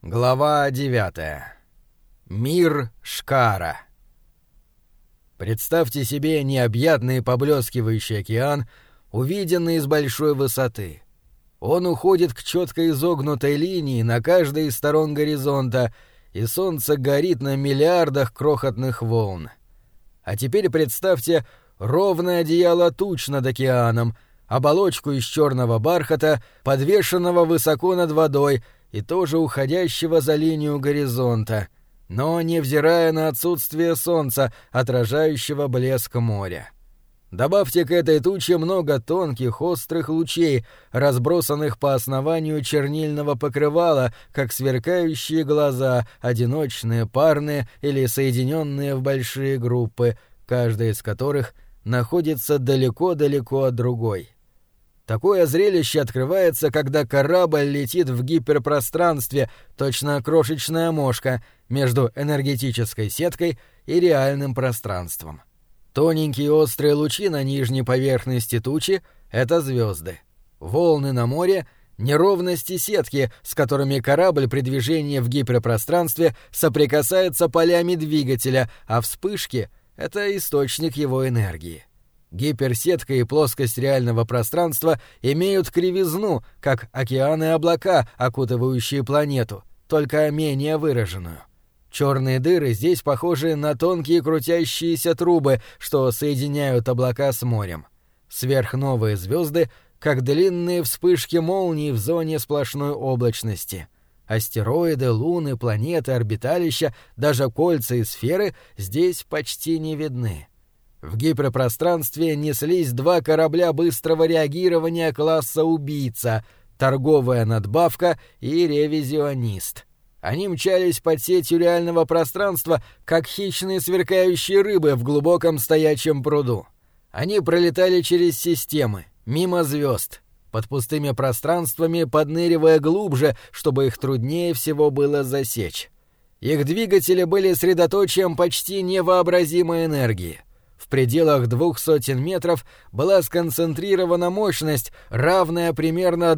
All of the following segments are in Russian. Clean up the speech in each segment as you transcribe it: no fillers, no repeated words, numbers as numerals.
Глава 9. Мир Шкара. Представьте себе необъятный поблескивающий океан, увиденный с большой высоты. Он уходит к четко изогнутой линии на каждой из сторон горизонта, и солнце горит на миллиардах крохотных волн. А теперь представьте ровное одеяло туч над океаном, оболочку из черного бархата, подвешенного высоко над водой, и тоже уходящего за линию горизонта, но невзирая на отсутствие солнца, отражающего блеск моря. Добавьте к этой туче много тонких острых лучей, разбросанных по основанию чернильного покрывала, как сверкающие глаза, одиночные, парные или соединенные в большие группы, каждая из которых находится далеко-далеко от другой. Такое зрелище открывается, когда корабль летит в гиперпространстве, точно крошечная мошка, между энергетической сеткой и реальным пространством. Тоненькие острые лучи на нижней поверхности тучи — это звезды. Волны на море — неровности сетки, с которыми корабль при движении в гиперпространстве соприкасается полями двигателя, а вспышки — это источник его энергии. Гиперсетка и плоскость реального пространства имеют кривизну, как океаны и облака, окутывающие планету, только менее выраженную. Черные дыры здесь похожи на тонкие крутящиеся трубы, что соединяют облака с морем. Сверхновые звезды, как длинные вспышки молний в зоне сплошной облачности. Астероиды, луны, планеты, орбиталища, даже кольца и сферы здесь почти не видны. В гиперпространстве неслись два корабля быстрого реагирования класса «Убийца», торговая надбавка и ревизионист. Они мчались под сетью реального пространства, как хищные сверкающие рыбы в глубоком стоячем пруду. Они пролетали через системы, мимо звезд, под пустыми пространствами, подныривая глубже, чтобы их труднее всего было засечь. Их двигатели были средоточием почти невообразимой энергии. В пределах 200 метров была сконцентрирована мощность, равная примерно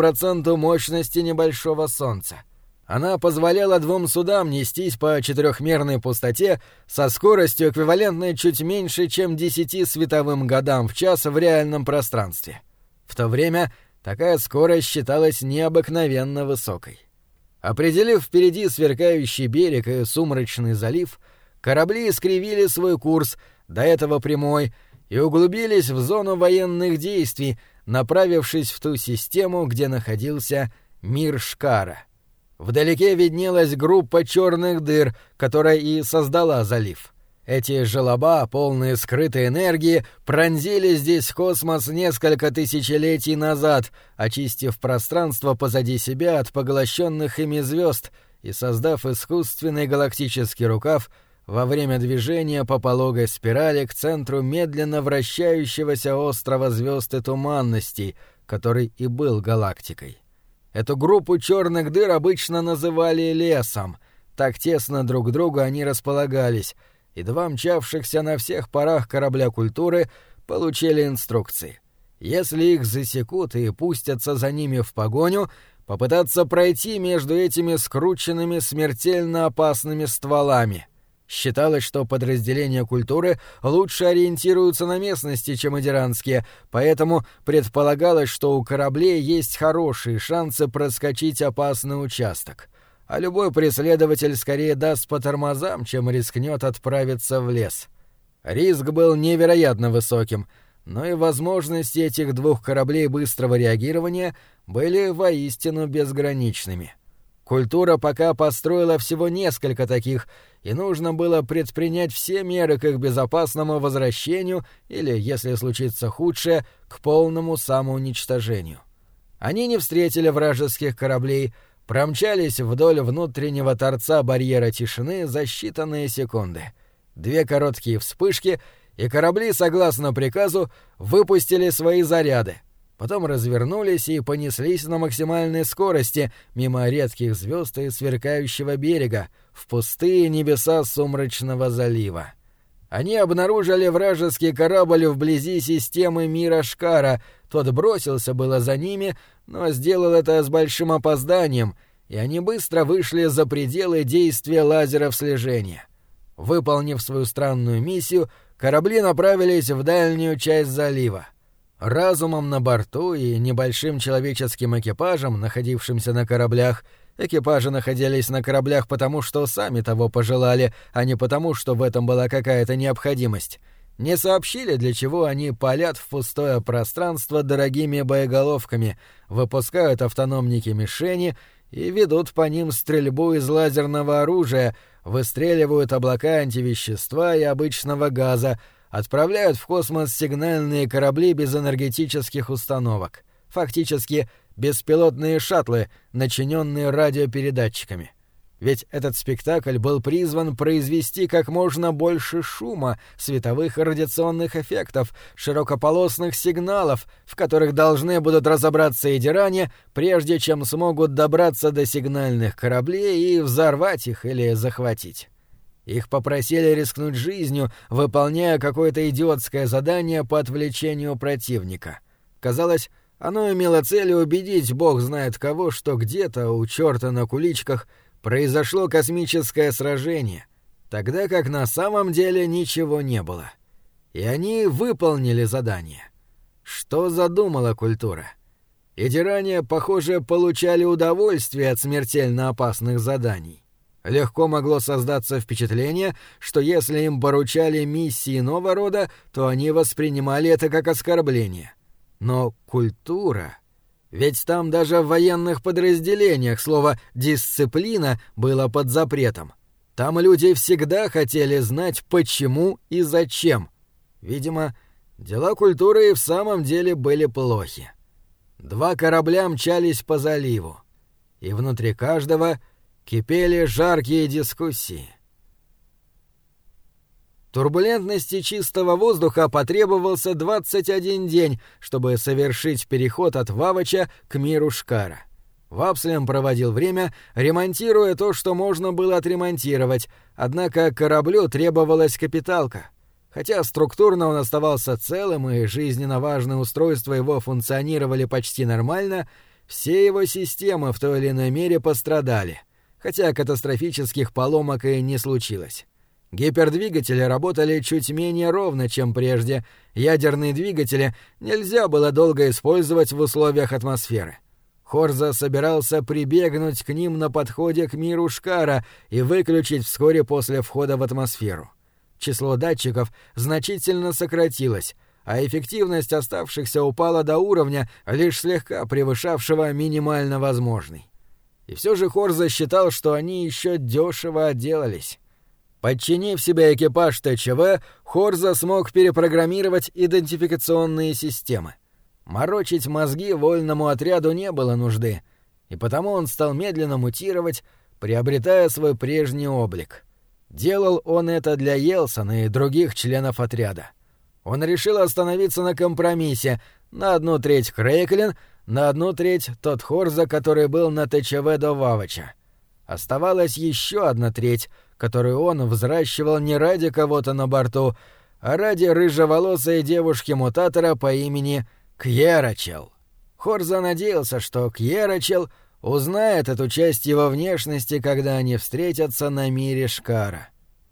1% мощности небольшого Солнца. Она позволяла двум судам нестись по четырехмерной пустоте со скоростью, эквивалентной чуть меньше, чем 10 световым годам в час в реальном пространстве. В то время такая скорость считалась необыкновенно высокой. Определив впереди сверкающий берег и сумрачный залив, корабли искривили свой курс, до этого прямой, и углубились в зону военных действий, направившись в ту систему, где находился мир Шкара. Вдалеке виднелась группа черных дыр, которая и создала залив. Эти желоба, полные скрытой энергии, пронзили здесь космос несколько тысячелетий назад, очистив пространство позади себя от поглощенных ими звезд и создав искусственный галактический рукав во время движения по пологой спирали к центру медленно вращающегося острова звезд и туманностей, который и был галактикой. Эту группу черных дыр обычно называли лесом, так тесно друг к другу они располагались, и два мчавшихся на всех парах корабля культуры получили инструкции. Если их засекут и пустятся за ними в погоню, попытаться пройти между этими скрученными смертельно опасными стволами. Считалось, что подразделения культуры лучше ориентируются на местности, чем адиранские, поэтому предполагалось, что у кораблей есть хорошие шансы проскочить опасный участок. А любой преследователь скорее даст по тормозам, чем рискнет отправиться в лес. Риск был невероятно высоким, но и возможности этих двух кораблей быстрого реагирования были воистину безграничными. Культура пока построила всего несколько таких, и нужно было предпринять все меры к их безопасному возвращению или, если случится худшее, к полному самоуничтожению. Они не встретили вражеских кораблей, промчались вдоль внутреннего торца барьера тишины за считанные секунды. Две короткие вспышки, и корабли, согласно приказу, выпустили свои заряды. Потом развернулись и понеслись на максимальной скорости мимо редких звезд и сверкающего берега в пустые небеса сумрачного залива. Они обнаружили вражеский корабль вблизи системы мира Шкара. Тот бросился было за ними, но сделал это с большим опозданием, и они быстро вышли за пределы действия лазеров слежения. Выполнив свою странную миссию, корабли направились в дальнюю часть залива. Разумом на борту и небольшим человеческим экипажем, находившимся на кораблях, экипажи находились на кораблях потому, что сами того пожелали, а не потому, что в этом была какая-то необходимость, не сообщили, для чего они палят в пустое пространство дорогими боеголовками, выпускают автономники-мишени и ведут по ним стрельбу из лазерного оружия, выстреливают облака антивещества и обычного газа, отправляют в космос сигнальные корабли без энергетических установок, фактически беспилотные шаттлы, начиненные радиопередатчиками. Ведь этот спектакль был призван произвести как можно больше шума, световых и радиационных эффектов, широкополосных сигналов, в которых должны будут разобраться идиране, прежде чем смогут добраться до сигнальных кораблей и взорвать их или захватить. Их попросили рискнуть жизнью, выполняя какое-то идиотское задание по отвлечению противника. Казалось, оно имело целью убедить бог знает кого, что где-то у чёрта на куличках произошло космическое сражение, тогда как на самом деле ничего не было. И они выполнили задание. Что задумала культура? Идиране, похоже, получали удовольствие от смертельно опасных заданий. Легко могло создаться впечатление, что если им поручали миссии иного рода, то они воспринимали это как оскорбление. Но культура... Ведь там даже в военных подразделениях слово «дисциплина» было под запретом. Там люди всегда хотели знать, почему и зачем. Видимо, дела культуры и в самом деле были плохи. 2 корабля мчались по заливу, и внутри каждого кипели жаркие дискуссии. Турбулентности чистого воздуха потребовался 21 день, чтобы совершить переход от Вавача к миру Шкара. Вапслем проводил время, ремонтируя то, что можно было отремонтировать, однако кораблю требовалась капиталка. Хотя структурно он оставался целым и жизненно важные устройства его функционировали почти нормально, все его системы в той или иной мере пострадали, хотя катастрофических поломок и не случилось. Гипердвигатели работали чуть менее ровно, чем прежде. Ядерные двигатели нельзя было долго использовать в условиях атмосферы. Хорза собирался прибегнуть к ним на подходе к миру Шкара и выключить вскоре после входа в атмосферу. Число датчиков значительно сократилось, а эффективность оставшихся упала до уровня, лишь слегка превышавшего минимально возможный. И все же Хорза считал, что они еще дешево отделались. Подчинив себе экипаж ТЧВ, Хорза смог перепрограммировать идентификационные системы. Морочить мозги вольному отряду не было нужды, и потому он стал медленно мутировать, приобретая свой прежний облик. Делал он это для Йелсона и других членов отряда. Он решил остановиться на компромиссе: на 1/3 Крейклин, на 1/3 тот Хорза, который был на ТЧВ до Вавача. Оставалась еще 1/3, которую он взращивал не ради кого-то на борту, а ради рыжеволосой девушки-мутатора по имени Кьерачел. Хорза надеялся, что Кьерачел узнает эту часть его внешности, когда они встретятся на мире Шкара.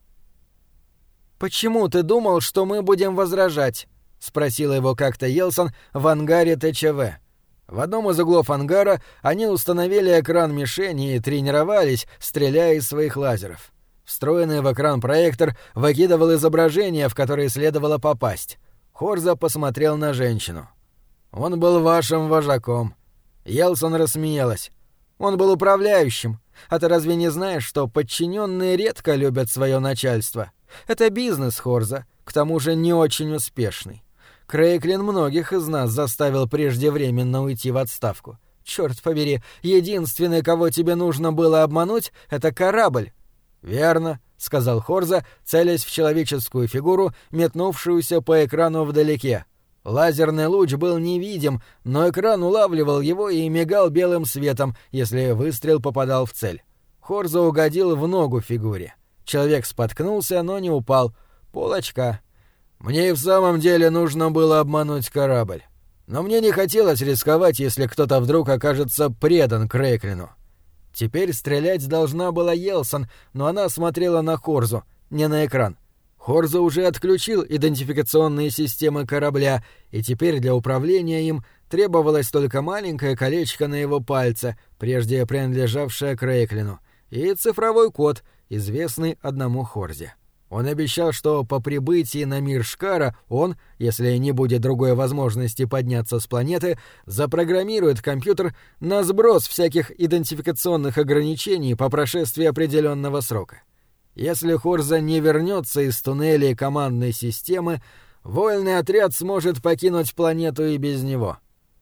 «Почему ты думал, что мы будем возражать?» — спросил его как-то Йелсон в ангаре ТЧВ. В одном из углов ангара они установили экран мишени и тренировались, стреляя из своих лазеров. Встроенный в экран проектор выкидывал изображение, в которое следовало попасть. Хорза посмотрел на женщину. «Он был вашим вожаком». Йелсон рассмеялась. «Он был управляющим. А ты разве не знаешь, что подчиненные редко любят свое начальство? Это бизнес, Хорза, к тому же не очень успешный. Крейклин многих из нас заставил преждевременно уйти в отставку. Чёрт побери, единственный, кого тебе нужно было обмануть, — это корабль». «Верно», — сказал Хорза, целясь в человеческую фигуру, метнувшуюся по экрану вдалеке. Лазерный луч был невидим, но экран улавливал его и мигал белым светом, если выстрел попадал в цель. Хорза угодил в ногу фигуре. Человек споткнулся, но не упал. Полочка. Мне и в самом деле нужно было обмануть корабль. Но мне не хотелось рисковать, если кто-то вдруг окажется предан Крейклину. Теперь стрелять должна была Йелсон, но она смотрела на Хорзу, не на экран. Хорза уже отключил идентификационные системы корабля, и теперь для управления им требовалось только маленькое колечко на его пальце, прежде принадлежавшее Крейклину, и цифровой код, известный одному Хорзе. Он обещал, что по прибытии на мир Шкара он, если не будет другой возможности подняться с планеты, запрограммирует компьютер на сброс всяких идентификационных ограничений по прошествии определенного срока. Если Хорза не вернется из туннелей командной системы, вольный отряд сможет покинуть планету и без него.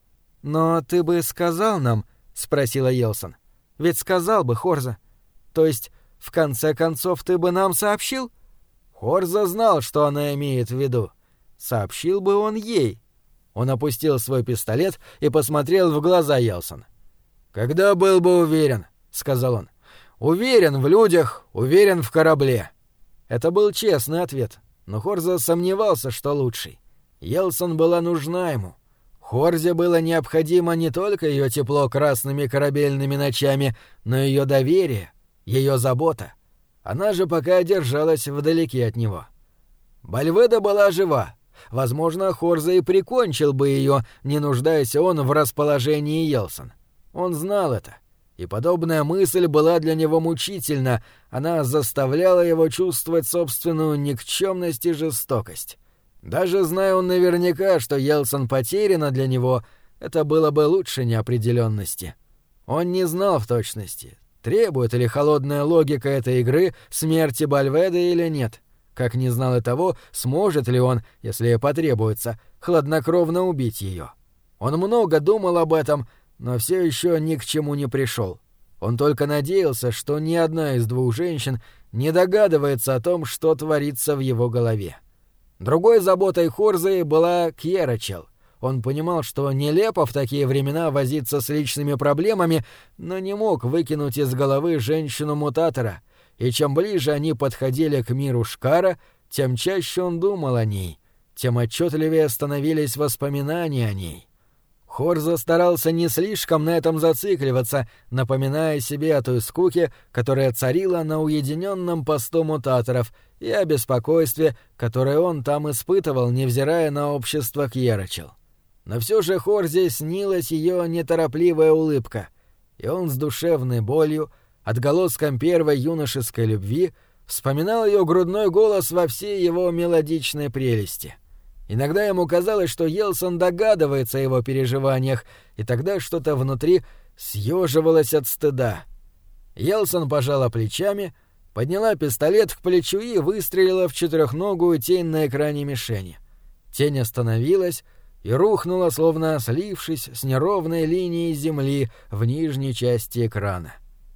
«Но ты бы сказал нам?» — спросила Йелсон. «Ведь сказал бы, Хорза. То есть, в конце концов, ты бы нам сообщил?» Хорза знал, что она имеет в виду. Сообщил бы он ей. Он опустил свой пистолет и посмотрел в глаза Йелсон. «Когда был бы уверен», — сказал он. «Уверен в людях, уверен в корабле». Это был честный ответ, но Хорза сомневался, что лучший. Йелсон была нужна ему. Хорзе было необходимо не только ее тепло красными корабельными ночами, но и ее доверие, ее забота. Она же пока держалась вдалеке от него. Бальведа была жива. Возможно, Хорза и прикончил бы ее, не нуждаясь он в расположении Йелсон. Он знал это. И подобная мысль была для него мучительна, она заставляла его чувствовать собственную никчемность и жестокость. Даже зная он наверняка, что Йелсон потеряна для него, это было бы лучше неопределенности. Он не знал в точности, требует ли холодная логика этой игры смерти Бальведы или нет, как не знал и того, сможет ли он, если потребуется, хладнокровно убить ее. Он много думал об этом, но все еще ни к чему не пришел. Он только надеялся, что ни одна из двух женщин не догадывается о том, что творится в его голове. Другой заботой Хорзы была Кьерачел. Он понимал, что нелепо в такие времена возиться с личными проблемами, но не мог выкинуть из головы женщину-мутатора, и чем ближе они подходили к миру Шкара, тем чаще он думал о ней, тем отчетливее становились воспоминания о ней. Хорза старался не слишком на этом зацикливаться, напоминая себе о той скуке, которая царила на уединенном посту мутаторов, и о беспокойстве, которое он там испытывал, невзирая на общество Кьерачел. Но все же Хорзе снилась ее неторопливая улыбка, и он с душевной болью, отголоском первой юношеской любви, вспоминал ее грудной голос во всей его мелодичной прелести. Иногда ему казалось, что Йелсон догадывается о его переживаниях, и тогда что-то внутри съеживалось от стыда. Йелсон пожала плечами, подняла пистолет к плечу и выстрелила в четырехногую тень на экране мишени. Тень остановилась и рухнула, словно слившись с неровной линией земли в нижней части экрана.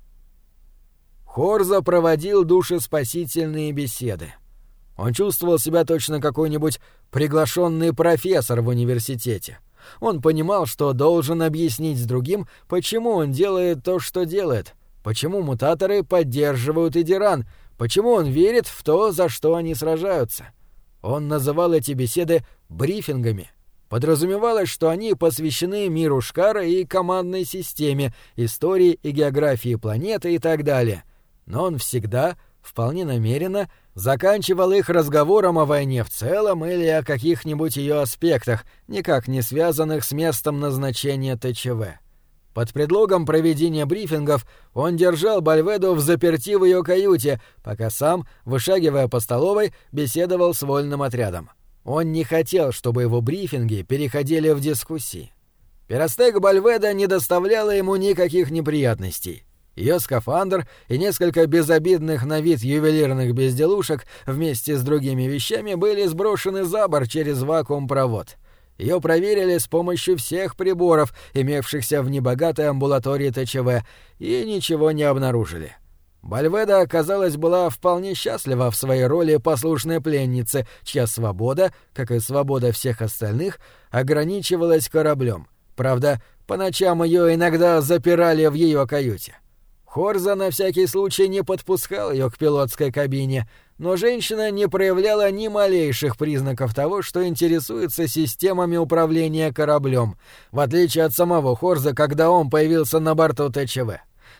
Хорза проводил душеспасительные беседы. Он чувствовал себя точно какой-нибудь приглашенный профессор в университете. Он понимал, что должен объяснить другим, почему он делает то, что делает, почему мутаторы поддерживают Идиран, почему он верит в то, за что они сражаются. Он называл эти беседы брифингами. Подразумевалось, что они посвящены миру Шкара и командной системе, истории и географии планеты и так далее. Но он всегда, вполне намеренно, заканчивал их разговором о войне в целом или о каких-нибудь ее аспектах, никак не связанных с местом назначения ТЧВ. Под предлогом проведения брифингов он держал Бальведу взаперти в ее каюте, пока сам, вышагивая по столовой, беседовал с вольным отрядом. Он не хотел, чтобы его брифинги переходили в дискуссии. Пиростек Бальведа не доставляла ему никаких неприятностей. Ее скафандр и несколько безобидных на вид ювелирных безделушек вместе с другими вещами были сброшены за борт через вакуум-провод. Ее проверили с помощью всех приборов, имевшихся в небогатой амбулатории ТЧВ, и ничего не обнаружили. Бальведа, казалось, была вполне счастлива в своей роли послушной пленницы, чья свобода, как и свобода всех остальных, ограничивалась кораблем. Правда, по ночам ее иногда запирали в ее каюте. Хорза на всякий случай не подпускал ее к пилотской кабине, но женщина не проявляла ни малейших признаков того, что интересуется системами управления кораблем, в отличие от самого Хорза, когда он появился на борту ТЧВ.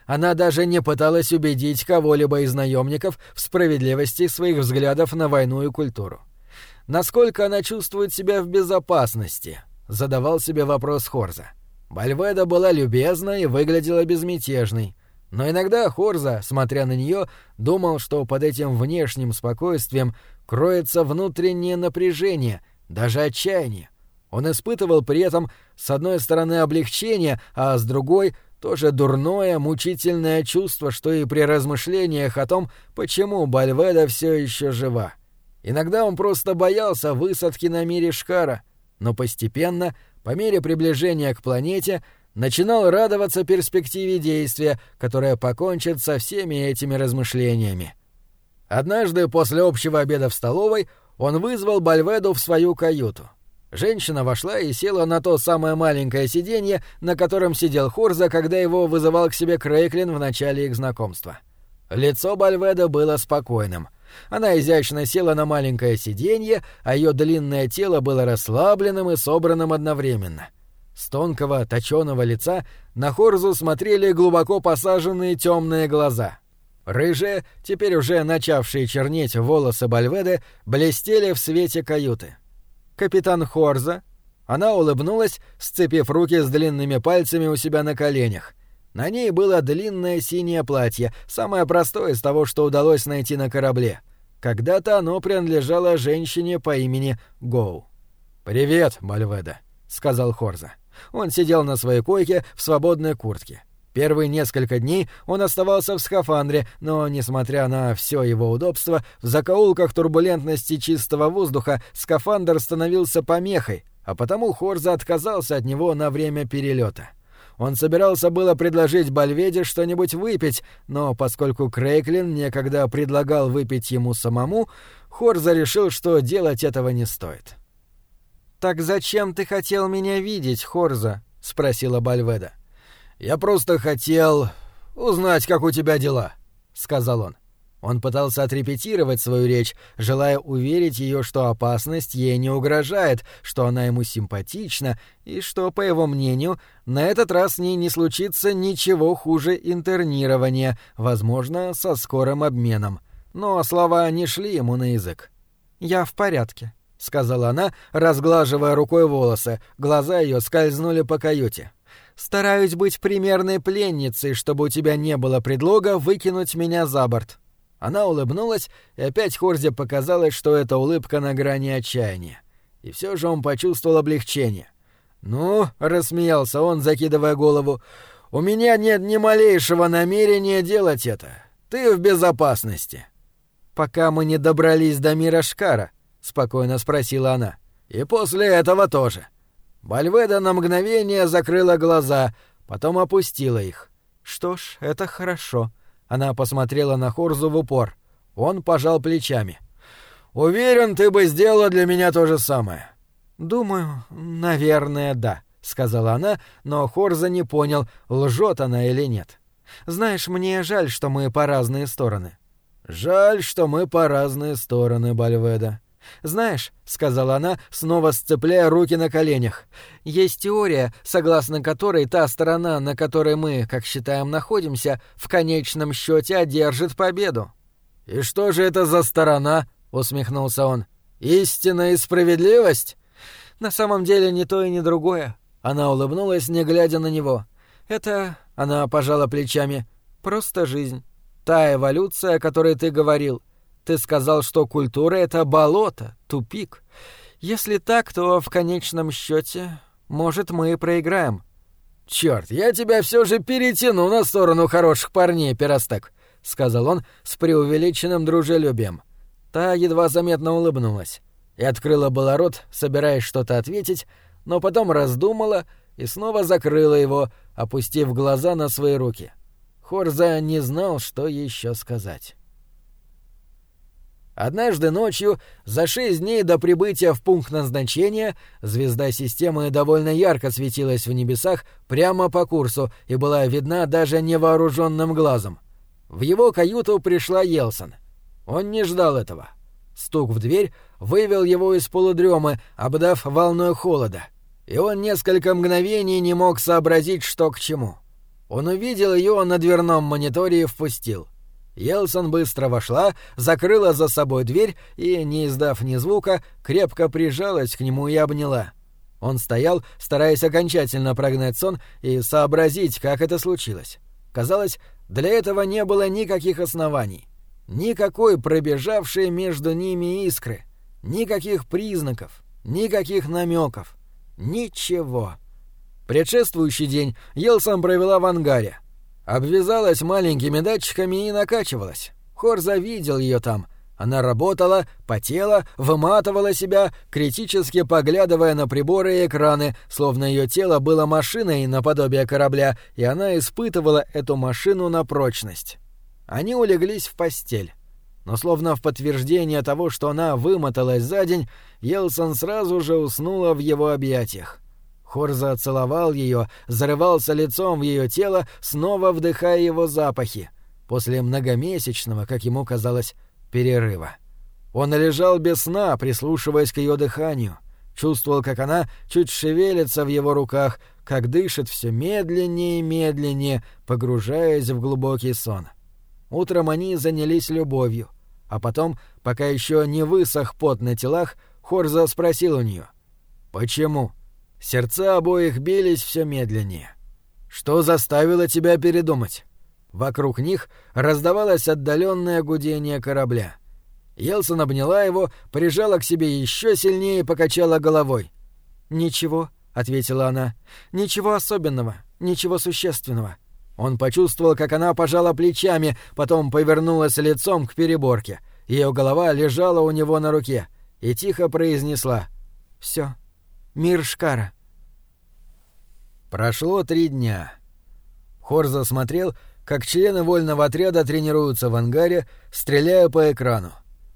она даже не пыталась убедить кого-либо из наемников в справедливости своих взглядов на войну и культуру. Насколько она чувствует себя в безопасности? Задавал себе вопрос Хорза. Бальведа была любезна и выглядела безмятежной. Но иногда Хорза, смотря на нее, думал, что под этим внешним спокойствием кроется внутреннее напряжение, даже отчаяние. Он испытывал при этом с одной стороны облегчение, а с другой тоже дурное, мучительное чувство, что и при размышлениях о том, почему Бальведа все еще жива. Иногда он просто боялся высадки на мире Шкара, но постепенно, по мере приближения к планете, начинал радоваться перспективе действия, которая покончит со всеми этими размышлениями. Однажды после общего обеда в столовой он вызвал Бальведу в свою каюту. Женщина вошла и села на то самое маленькое сиденье, на котором сидел Хорза, когда его вызывал к себе Крейклин в начале их знакомства. Лицо Бальведа было спокойным. Она изящно села на маленькое сиденье, а ее длинное тело было расслабленным и собранным одновременно. С тонкого, точёного лица на Хорзу смотрели глубоко посаженные темные глаза. Рыжие, теперь уже начавшие чернеть волосы Бальведы, блестели в свете каюты. «Капитан Хорза?» Она улыбнулась, сцепив руки с длинными пальцами у себя на коленях. На ней было длинное синее платье, самое простое из того, что удалось найти на корабле. Когда-то оно принадлежало женщине по имени Гоу. «Привет, Бальведа», — сказал Хорза. Он сидел на своей койке в свободной куртке. Первые несколько дней он оставался в скафандре, но, несмотря на все его удобство, в закоулках турбулентности чистого воздуха скафандр становился помехой, а потому Хорза отказался от него на время перелета. Он собирался было предложить Бальведе что-нибудь выпить, но поскольку Крейклин некогда предлагал выпить ему самому, Хорза решил, что делать этого не стоит. «Так зачем ты хотел меня видеть, Хорза?» — спросила Бальведа. «Я просто хотел узнать, как у тебя дела», — сказал он. Он пытался отрепетировать свою речь, желая уверить ее, что опасность ей не угрожает, что она ему симпатична и что, по его мнению, на этот раз с ней не случится ничего хуже интернирования, возможно, со скорым обменом. Но слова не шли ему на язык. «Я в порядке», — сказала она, разглаживая рукой волосы, глаза ее скользнули по каюте. «Стараюсь быть примерной пленницей, чтобы у тебя не было предлога выкинуть меня за борт». Она улыбнулась, и опять Хорзе показалось, что это улыбка на грани отчаяния. И все же он почувствовал облегчение. «Ну», — рассмеялся он, закидывая голову, — «у меня нет ни малейшего намерения делать это. Ты в безопасности». «Пока мы не добрались до мира Шкара», — спокойно спросила она. «И после этого тоже». Бальведа на мгновение закрыла глаза, потом опустила их. «Что ж, это хорошо». Она посмотрела на Хорзу в упор. Он пожал плечами. «Уверен, ты бы сделала для меня то же самое». «Думаю, наверное, да», — сказала она, но Хорза не понял, лжет она или нет. «Знаешь, мне жаль, что мы по разные стороны». «Жаль, что мы по разные стороны, Бальведа». «Знаешь», — сказала она, снова сцепляя руки на коленях, — «есть теория, согласно которой та сторона, на которой мы, как считаем, находимся, в конечном счете одержит победу». «И что же это за сторона?» — усмехнулся он. «Истина и справедливость?» «На самом деле ни то и ни другое». Она улыбнулась, не глядя на него. «Это...» — она пожала плечами. «Просто жизнь. Та эволюция, о которой ты говорил. Ты сказал, что культура — это болото, тупик. Если так, то в конечном счете, может, мы и проиграем». «Чёрт, я тебя все же перетяну на сторону хороших парней, Перостек», — сказал он с преувеличенным дружелюбием. Та едва заметно улыбнулась и открыла было рот, собираясь что-то ответить, но потом раздумала и снова закрыла его, опустив глаза на свои руки. Хорза не знал, что еще сказать. Однажды ночью, за 6 дней до прибытия в пункт назначения, звезда системы довольно ярко светилась в небесах прямо по курсу и была видна даже невооруженным глазом. В его каюту пришла Йелсон. Он не ждал этого. Стук в дверь вывел его из полудремы, обдав волной холода, и он несколько мгновений не мог сообразить, что к чему. Он увидел ее на дверном мониторе и впустил. Елсон быстро вошла, закрыла за собой дверь и, не издав ни звука, крепко прижалась к нему и обняла. Он стоял, стараясь окончательно прогнать сон и сообразить, как это случилось. Казалось, для этого не было никаких оснований. Никакой пробежавшей между ними искры. Никаких признаков. Никаких намеков. Ничего. Предшествующий день Елсон провела в ангаре. Обвязалась маленькими датчиками и накачивалась. Хорза видел ее там. Она работала, потела, выматывала себя, критически поглядывая на приборы и экраны, словно ее тело было машиной наподобие корабля, и она испытывала эту машину на прочность. Они улеглись в постель. Но словно в подтверждение того, что она вымоталась за день, Елсон сразу же уснула в его объятиях. Хорза целовал ее, зарывался лицом в ее тело, снова вдыхая его запахи. После многомесячного, как ему казалось, перерыва. Он лежал без сна, прислушиваясь к ее дыханию. Чувствовал, как она чуть шевелится в его руках, как дышит все медленнее и медленнее, погружаясь в глубокий сон. Утром они занялись любовью. А потом, пока еще не высох пот на телах, Хорза спросил у нее: «Почему?» Сердца обоих бились все медленнее. «Что заставило тебя передумать?» Вокруг них раздавалось отдаленное гудение корабля. Елсон обняла его, прижала к себе еще сильнее и покачала головой. «Ничего», — ответила она, — «ничего особенного, ничего существенного». Он почувствовал, как она пожала плечами, потом повернулась лицом к переборке. Ее голова лежала у него на руке и тихо произнесла: «Всё. Мир Шкара». Прошло 3 дня. Хорза смотрел, как члены вольного отряда тренируются в ангаре, стреляя по экрану.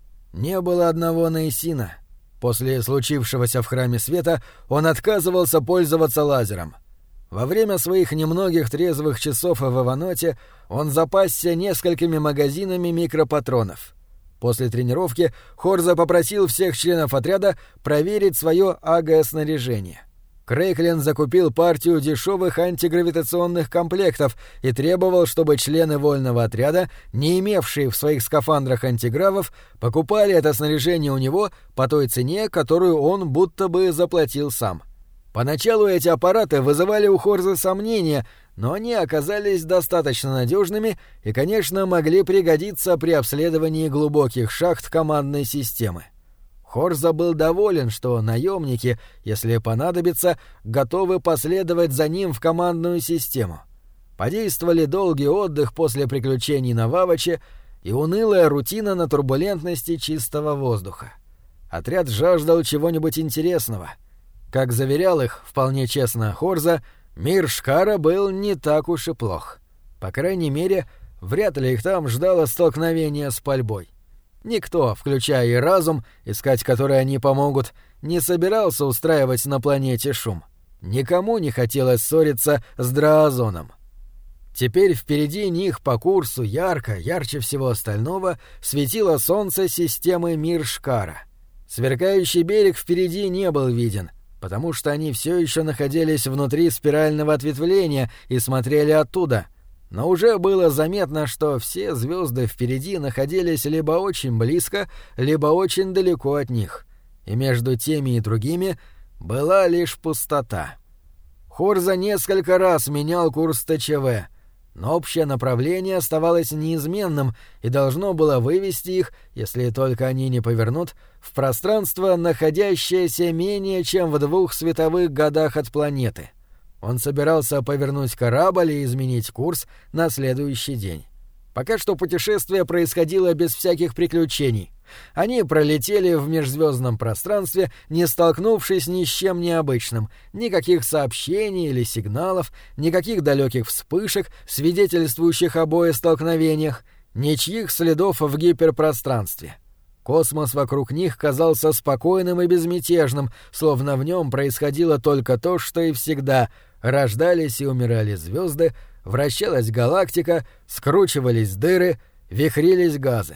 Не было одного Нейсина. После случившегося в Храме Света он отказывался пользоваться лазером. Во время своих немногих трезвых часов в Эваноте он запасся несколькими магазинами микропатронов. После тренировки Хорза попросил всех членов отряда проверить свое АГ-снаряжение. Крейклин закупил партию дешевых антигравитационных комплектов и требовал, чтобы члены вольного отряда, не имевшие в своих скафандрах антигравов, покупали это снаряжение у него по той цене, которую он будто бы заплатил сам. Поначалу эти аппараты вызывали у Хорзы сомнения, но они оказались достаточно надежными и, конечно, могли пригодиться при обследовании глубоких шахт командной системы. Хорза был доволен, что наемники, если понадобится, готовы последовать за ним в командную систему. Подействовали долгий отдых после приключений на Ваваче и унылая рутина на турбулентности чистого воздуха. Отряд жаждал чего-нибудь интересного. Как заверял их, вполне честно, Хорза, мир Шкара был не так уж и плох. По крайней мере, вряд ли их там ждало столкновение с пальбой. Никто, включая и разум, искать который они помогут, не собирался устраивать на планете шум. Никому не хотелось ссориться с Драазоном. Теперь впереди них по курсу ярче всего остального, светило солнце системы мир Шкара. Сверкающий берег впереди не был виден, потому что они все еще находились внутри спирального ответвления и смотрели оттуда. Но уже было заметно, что все звезды впереди находились либо очень близко, либо очень далеко от них, и между теми и другими была лишь пустота. Хорза несколько раз менял курс ТЧВ, но общее направление оставалось неизменным и должно было вывести их, если только они не повернут, в пространство, находящееся менее чем в 2 световых годах от планеты. Он собирался повернуть корабль и изменить курс на следующий день. Пока что путешествие происходило без всяких приключений. Они пролетели в межзвездном пространстве, не столкнувшись ни с чем необычным, никаких сообщений или сигналов, никаких далеких вспышек, свидетельствующих о боестолкновениях, ничьих следов в гиперпространстве. Космос вокруг них казался спокойным и безмятежным, словно в нем происходило только то, что и всегда. Рождались и умирали звезды, вращалась галактика, скручивались дыры, вихрились газы.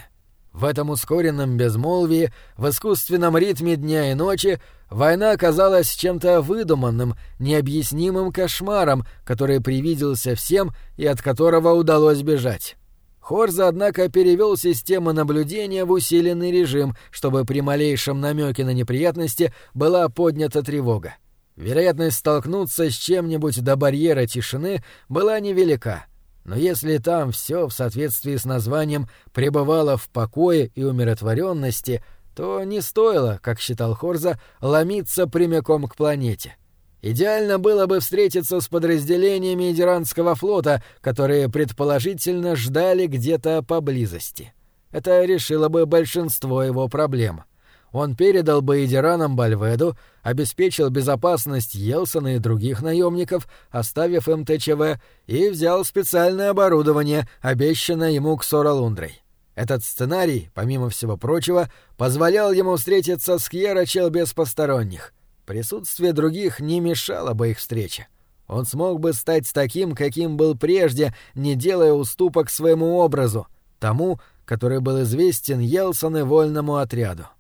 В этом ускоренном безмолвии, в искусственном ритме дня и ночи, война казалась чем-то выдуманным, необъяснимым кошмаром, который привиделся всем и от которого удалось бежать. Хорза, однако, перевел систему наблюдения в усиленный режим, чтобы при малейшем намеке на неприятности была поднята тревога. Вероятность столкнуться с чем-нибудь до барьера тишины была невелика. Но если там все в соответствии с названием пребывало в покое и умиротворенности, то не стоило, как считал Хорза, ломиться прямиком к планете. Идеально было бы встретиться с подразделениями Идиранского флота, которые предположительно ждали где-то поблизости. Это решило бы большинство его проблем. Он передал бы Идиранам Бальведу, обеспечил безопасность Йелсона и других наемников, оставив им ТЧВ, и взял специальное оборудование, обещанное ему Ксоралундрой. Этот сценарий, помимо всего прочего, позволял ему встретиться с Кьерачел без посторонних. Присутствие других не мешало бы их встрече. Он смог бы стать таким, каким был прежде, не делая уступок своему образу, тому, который был известен Йелсон и вольному отряду.